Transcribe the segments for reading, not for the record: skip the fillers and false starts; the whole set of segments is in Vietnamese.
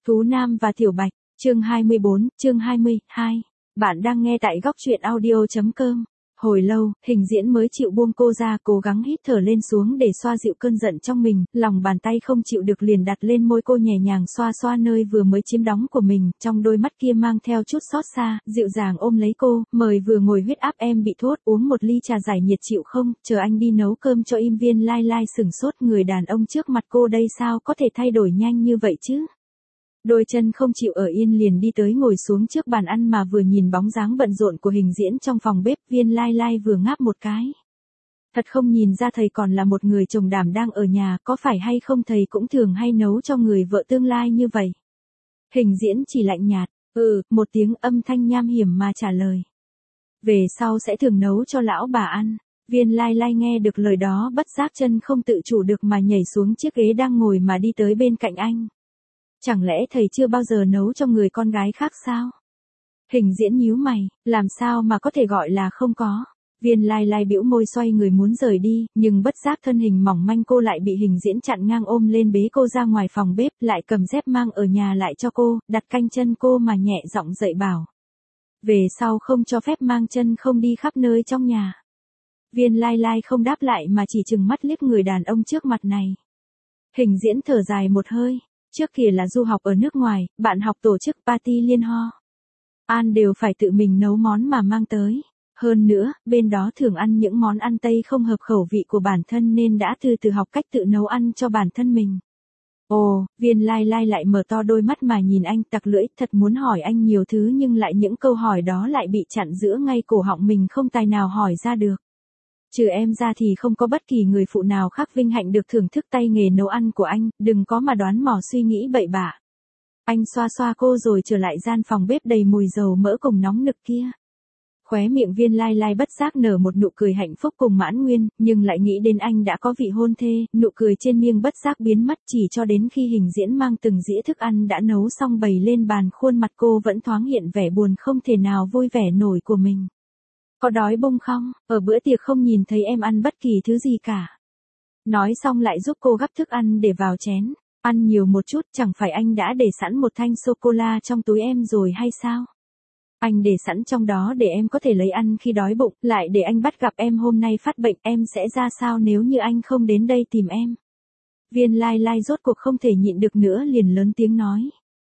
Thú Nam và Tiểu Bạch, chương 24, chương 22. Bạn đang nghe tại góc truyện audio.com. Hồi lâu, Hình Diễn mới chịu buông cô ra, cố gắng hít thở lên xuống để xoa dịu cơn giận trong mình, lòng bàn tay không chịu được liền đặt lên môi cô nhẹ nhàng xoa xoa nơi vừa mới chiếm đóng của mình, trong đôi mắt kia mang theo chút xót xa, dịu dàng ôm lấy cô, mời vừa ngồi huyết áp em bị thốt, uống một ly trà giải nhiệt chịu không, chờ anh đi nấu cơm cho im. Viên Lai Lai sửng sốt, người đàn ông trước mặt cô đây sao có thể thay đổi nhanh như vậy chứ? Đôi chân không chịu ở yên liền đi tới ngồi xuống trước bàn ăn mà vừa nhìn bóng dáng bận rộn của Hình Diễn trong phòng bếp, Viên Lai Lai vừa ngáp một cái. Thật không nhìn ra thầy còn là một người chồng đảm đang ở nhà, có phải hay không thầy cũng thường hay nấu cho người vợ tương lai như vậy? Hình Diễn chỉ lạnh nhạt, một tiếng âm thanh nham hiểm mà trả lời. Về sau sẽ thường nấu cho lão bà ăn. Viên Lai Lai nghe được lời đó bất giác chân không tự chủ được mà nhảy xuống chiếc ghế đang ngồi mà đi tới bên cạnh anh. Chẳng lẽ thầy chưa bao giờ nấu cho người con gái khác sao? Hình Diễn nhíu mày, làm sao mà có thể gọi là không có. Viên Lai Lai bĩu môi xoay người muốn rời đi, nhưng bất giác thân hình mỏng manh cô lại bị Hình Diễn chặn ngang ôm lên bế cô ra ngoài phòng bếp, lại cầm dép mang ở nhà lại cho cô, đặt canh chân cô mà nhẹ giọng dạy bảo. Về sau không cho phép mang chân không đi khắp nơi trong nhà. Viên Lai Lai không đáp lại mà chỉ trừng mắt liếc người đàn ông trước mặt này. Hình Diễn thở dài một hơi. Trước kia là du học ở nước ngoài, bạn học tổ chức party liên ho. An đều phải tự mình nấu món mà mang tới. Hơn nữa, bên đó thường ăn những món ăn Tây không hợp khẩu vị của bản thân nên đã từ từ học cách tự nấu ăn cho bản thân mình. Ồ, Viên Lai Lai lại mở to đôi mắt mà nhìn anh tặc lưỡi, thật muốn hỏi anh nhiều thứ nhưng lại những câu hỏi đó lại bị chặn giữa ngay cổ họng mình không tài nào hỏi ra được. Trừ em ra thì không có bất kỳ người phụ nào khác vinh hạnh được thưởng thức tay nghề nấu ăn của anh, đừng có mà đoán mò suy nghĩ bậy bạ. Anh xoa xoa cô rồi trở lại gian phòng bếp đầy mùi dầu mỡ cùng nóng nực kia. Khóe miệng Viên Lai Lai bất giác nở một nụ cười hạnh phúc cùng mãn nguyên, nhưng lại nghĩ đến anh đã có vị hôn thê, nụ cười trên miệng bất giác biến mất chỉ cho đến khi Hình Diễn mang từng dĩa thức ăn đã nấu xong bày lên bàn, khuôn mặt cô vẫn thoáng hiện vẻ buồn không thể nào vui vẻ nổi của mình. Có đói bụng không? Ở bữa tiệc không nhìn thấy em ăn bất kỳ thứ gì cả. Nói xong lại giúp cô gắp thức ăn để vào chén. Ăn nhiều một chút, chẳng phải anh đã để sẵn một thanh sô-cô-la trong túi em rồi hay sao? Anh để sẵn trong đó để em có thể lấy ăn khi đói bụng, lại để anh bắt gặp em hôm nay phát bệnh, em sẽ ra sao nếu như anh không đến đây tìm em? Viên Lai Lai rốt cuộc không thể nhịn được nữa liền lớn tiếng nói.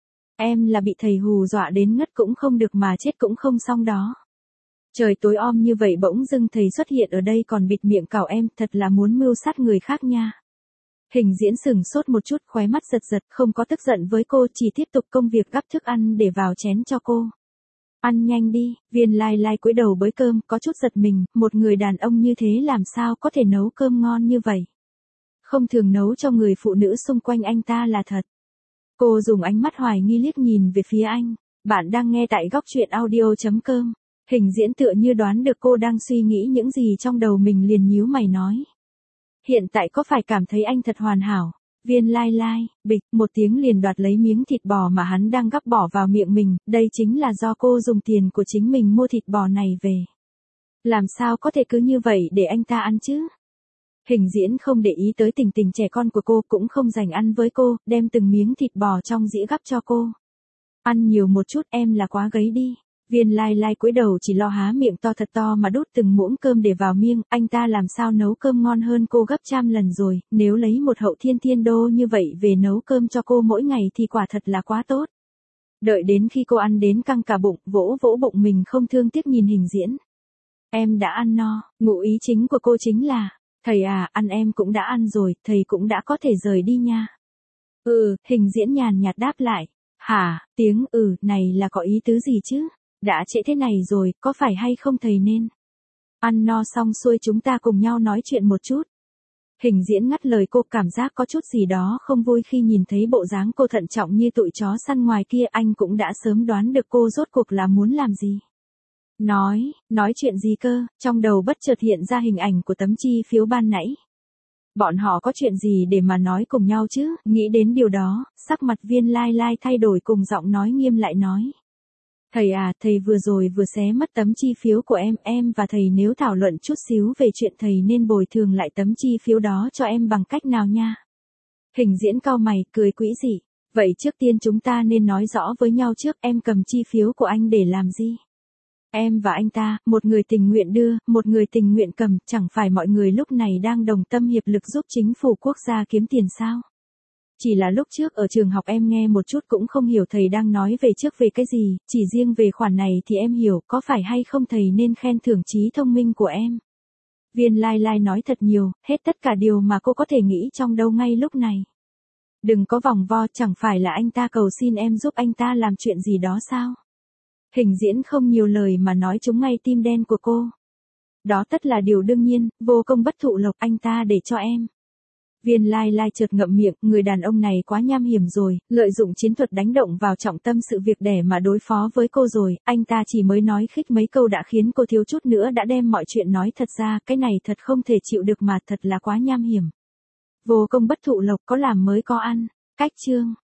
Em là bị thầy hù dọa đến ngất cũng không được mà chết cũng không xong đó. Trời tối om như vậy bỗng dưng thầy xuất hiện ở đây còn bịt miệng cào em, thật là muốn mưu sát người khác nha. Hình Diễn sửng sốt một chút, khóe mắt giật giật, không có tức giận với cô, chỉ tiếp tục công việc gắp thức ăn để vào chén cho cô. Ăn nhanh đi. Viên Lai Lai cúi đầu bới cơm, có chút giật mình, một người đàn ông như thế làm sao có thể nấu cơm ngon như vậy. Không thường nấu cho người phụ nữ xung quanh anh ta là thật. Cô dùng ánh mắt hoài nghi liếc nhìn về phía anh. Bạn đang nghe tại góc truyện audio.com. Hình Diễn tựa như đoán được cô đang suy nghĩ những gì trong đầu mình liền nhíu mày nói. Hiện tại có phải cảm thấy anh thật hoàn hảo? Viên Lai Lai, bịch, một tiếng liền đoạt lấy miếng thịt bò mà hắn đang gắp bỏ vào miệng mình, đây chính là do cô dùng tiền của chính mình mua thịt bò này về. Làm sao có thể cứ như vậy để anh ta ăn chứ? Hình Diễn không để ý tới tình tình trẻ con của cô, cũng không dành ăn với cô, đem từng miếng thịt bò trong dĩa gắp cho cô. Ăn nhiều một chút, em là quá gấy đi. Viên Lai Lai cúi đầu chỉ lo há miệng to thật to mà đút từng muỗng cơm để vào miệng, anh ta làm sao nấu cơm ngon hơn cô gấp trăm lần rồi, nếu lấy một hậu thiên thiên đô như vậy về nấu cơm cho cô mỗi ngày thì quả thật là quá tốt. Đợi đến khi cô ăn đến căng cả bụng, vỗ vỗ bụng mình không thương tiếc nhìn Hình Diễn. Em đã ăn no, ngụ ý chính của cô chính là, thầy à, ăn em cũng đã ăn rồi, thầy cũng đã có thể rời đi nha. Hình Diễn nhàn nhạt đáp lại. Hả, tiếng này là có ý tứ gì chứ? Đã trễ thế này rồi, có phải hay không thầy nên? Ăn no xong xuôi chúng ta cùng nhau nói chuyện một chút. Hình Diễn ngắt lời cô, cảm giác có chút gì đó không vui khi nhìn thấy bộ dáng cô thận trọng như tụi chó săn ngoài kia, anh cũng đã sớm đoán được cô rốt cuộc là muốn làm gì. Nói chuyện gì cơ, trong đầu bất chợt hiện ra hình ảnh của tấm chi phiếu ban nãy. Bọn họ có chuyện gì để mà nói cùng nhau chứ, nghĩ đến điều đó, sắc mặt Viên Lai Lai thay đổi cùng giọng nói nghiêm lại nói. Thầy à, thầy vừa rồi vừa xé mất tấm chi phiếu của em và thầy nếu thảo luận chút xíu về chuyện thầy nên bồi thường lại tấm chi phiếu đó cho em bằng cách nào nha. Hình Diễn cau mày, cười quỹ dị. Vậy trước tiên chúng ta nên nói rõ với nhau trước, em cầm chi phiếu của anh để làm gì? Em và anh ta, một người tình nguyện đưa, một người tình nguyện cầm, chẳng phải mọi người lúc này đang đồng tâm hiệp lực giúp chính phủ quốc gia kiếm tiền sao? Chỉ là lúc trước ở trường học em nghe một chút cũng không hiểu thầy đang nói về trước về cái gì, chỉ riêng về khoản này thì em hiểu, có phải hay không thầy nên khen thưởng trí thông minh của em. Viên Lai Lai nói thật nhiều, hết tất cả điều mà cô có thể nghĩ trong đầu ngay lúc này. Đừng có vòng vo, chẳng phải là anh ta cầu xin em giúp anh ta làm chuyện gì đó sao? Hình diễn không nhiều lời mà nói trúng ngay tim đen của cô. Đó tất là điều đương nhiên, vô công bất thụ lộc, anh ta để cho em. Viên Lai Lai chợt ngậm miệng, người đàn ông này quá nham hiểm rồi, lợi dụng chiến thuật đánh động vào trọng tâm sự việc để mà đối phó với cô rồi, anh ta chỉ mới nói khích mấy câu đã khiến cô thiếu chút nữa đã đem mọi chuyện nói thật ra, cái này thật không thể chịu được mà thật là quá nham hiểm. Vô công bất thụ lộc, có làm mới có ăn. Cách chương